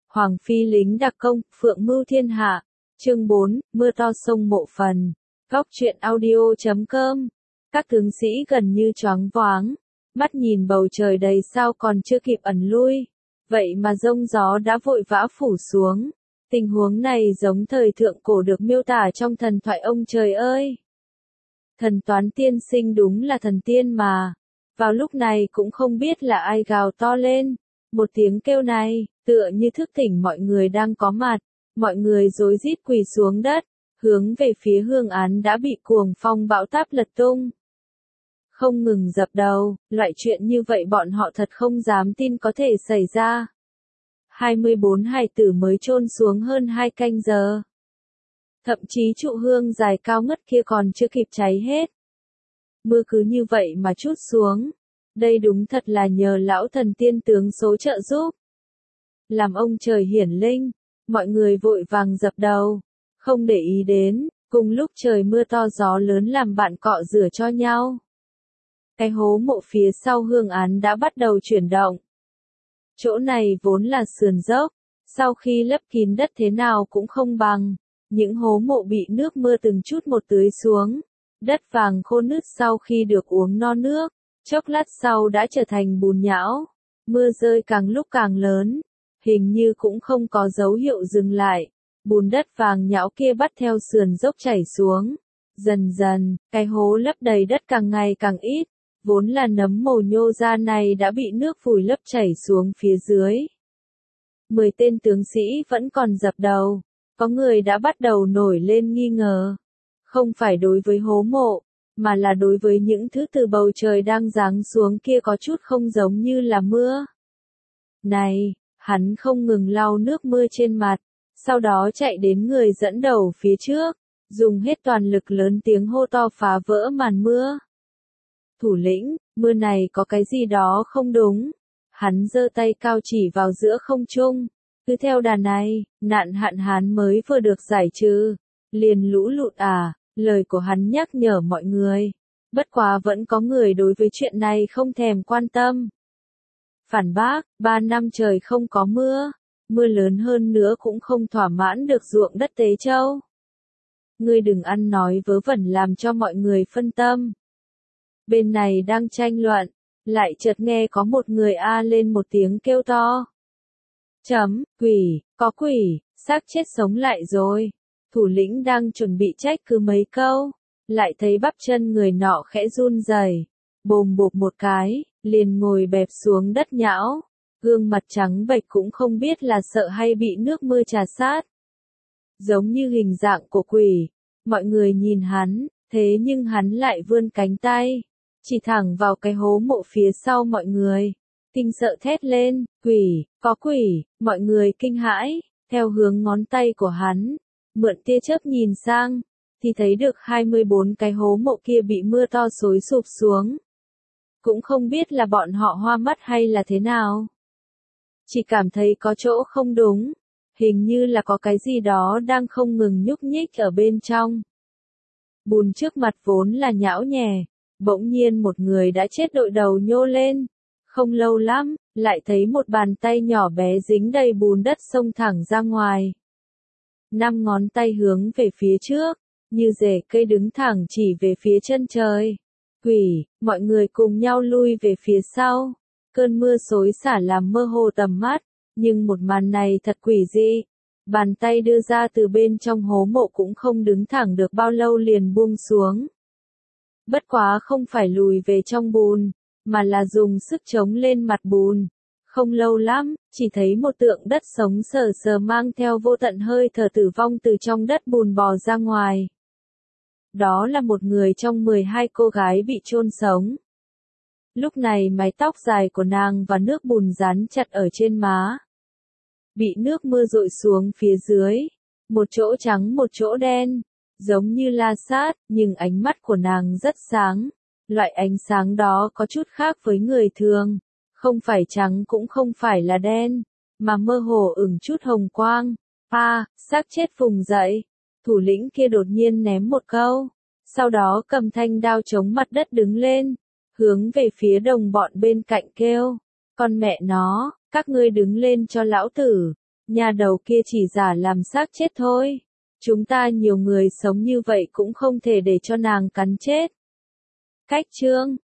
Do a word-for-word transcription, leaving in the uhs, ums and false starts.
Hoàng phi lính đặc công, phượng mưu thiên hạ. Chương bốn, mưa to sông Mộ Phần. Góc truyện audio chấm com. Các tướng sĩ gần như choáng váng, mắt nhìn bầu trời đầy sao còn chưa kịp ẩn lui, vậy mà giông gió đã vội vã phủ xuống. Tình huống này giống thời thượng cổ được miêu tả trong thần thoại ông trời ơi. Thần toán tiên sinh đúng là thần tiên mà. Vào lúc này cũng không biết là ai gào to lên. Một tiếng kêu này, tựa như thức tỉnh mọi người đang có mặt. Mọi người rối rít quỳ xuống đất, hướng về phía hương án đã bị cuồng phong bão táp lật tung. Không ngừng dập đầu, loại chuyện như vậy bọn họ thật không dám tin có thể xảy ra. hai mươi bốn hài tử mới chôn xuống hơn hai canh giờ. Thậm chí trụ hương dài cao ngất kia còn chưa kịp cháy hết. Mưa cứ như vậy mà trút xuống. Đây đúng thật là nhờ lão thần tiên tướng số trợ giúp. Làm ông trời hiển linh, mọi người vội vàng dập đầu, không để ý đến, cùng lúc trời mưa to gió lớn làm bạn cọ rửa cho nhau. Cái hố mộ phía sau hương án đã bắt đầu chuyển động. Chỗ này vốn là sườn dốc, sau khi lấp kín đất thế nào cũng không bằng. Những hố mộ bị nước mưa từng chút một tưới xuống. Đất vàng khô nứt sau khi được uống no nước, chốc lát sau đã trở thành bùn nhão. Mưa rơi càng lúc càng lớn, hình như cũng không có dấu hiệu dừng lại. Bùn đất vàng nhão kia bắt theo sườn dốc chảy xuống. Dần dần, cái hố lấp đầy đất càng ngày càng ít. Vốn là nấm mồ nhô ra này đã bị nước vùi lấp chảy xuống phía dưới. Mười tên tướng sĩ vẫn còn dập đầu. Có người đã bắt đầu nổi lên nghi ngờ. Không phải đối với hố mộ, mà là đối với những thứ từ bầu trời đang giáng xuống kia có chút không giống như là mưa. Này, hắn không ngừng lau nước mưa trên mặt, sau đó chạy đến người dẫn đầu phía trước, dùng hết toàn lực lớn tiếng hô to phá vỡ màn mưa. Thủ lĩnh, mưa này có cái gì đó không đúng. Hắn giơ tay cao chỉ vào giữa không trung. Cứ theo đà này, nạn hạn hán mới vừa được giải trừ. Liền lũ lụt à, lời của hắn nhắc nhở mọi người. Bất quá vẫn có người đối với chuyện này không thèm quan tâm. Phản bác, ba năm trời không có mưa. Mưa lớn hơn nữa cũng không thỏa mãn được ruộng đất Tế Châu. Ngươi đừng ăn nói vớ vẩn làm cho mọi người phân tâm. Bên này đang tranh luận, lại chợt nghe có một người a lên một tiếng kêu to. Chấm, quỷ, có quỷ, xác chết sống lại rồi. Thủ lĩnh đang chuẩn bị trách cứ mấy câu, lại thấy bắp chân người nọ khẽ run rẩy, bồm bộp một cái, liền ngồi bẹp xuống đất nhão. Gương mặt trắng bệch cũng không biết là sợ hay bị nước mưa trà sát. Giống như hình dạng của quỷ, mọi người nhìn hắn, thế nhưng hắn lại vươn cánh tay, chỉ thẳng vào cái hố mộ phía sau mọi người. Kinh sợ thét lên, quỷ, có quỷ, mọi người kinh hãi, theo hướng ngón tay của hắn, mượn tia chớp nhìn sang, thì thấy được hai mươi bốn cái hố mộ kia bị mưa to xối sụp xuống. Cũng không biết là bọn họ hoa mắt hay là thế nào. Chỉ cảm thấy có chỗ không đúng, hình như là có cái gì đó đang không ngừng nhúc nhích ở bên trong. Bùn trước mặt vốn là nhão nhè, bỗng nhiên một người đã chết đội đầu nhô lên. Không lâu lắm, lại thấy một bàn tay nhỏ bé dính đầy bùn đất xông thẳng ra ngoài. Năm ngón tay hướng về phía trước, như rễ cây đứng thẳng chỉ về phía chân trời. Quỷ, mọi người cùng nhau lui về phía sau. Cơn mưa xối xả làm mơ hồ tầm mắt, nhưng một màn này thật quỷ dị. Bàn tay đưa ra từ bên trong hố mộ cũng không đứng thẳng được bao lâu liền buông xuống. Bất quá không phải lùi về trong bùn, mà là dùng sức chống lên mặt bùn. Không lâu lắm, chỉ thấy một tượng đất sống sờ sờ mang theo vô tận hơi thở tử vong từ trong đất bùn bò ra ngoài. Đó là một người trong mười hai cô gái bị chôn sống. Lúc này mái tóc dài của nàng và nước bùn dán chặt ở trên má. Bị nước mưa dội xuống phía dưới, một chỗ trắng một chỗ đen, giống như la sát, nhưng ánh mắt của nàng rất sáng. Loại ánh sáng đó có chút khác với người thường, không phải trắng cũng không phải là đen, mà mơ hồ ửng chút hồng quang. A, xác chết vùng dậy. Thủ lĩnh kia đột nhiên ném một câu, sau đó cầm thanh đao chống mặt đất đứng lên, hướng về phía đồng bọn bên cạnh kêu, con mẹ nó, các ngươi đứng lên cho lão tử. Nhà đầu kia chỉ giả làm xác chết thôi. Chúng ta nhiều người sống như vậy cũng không thể để cho nàng cắn chết. Cách chương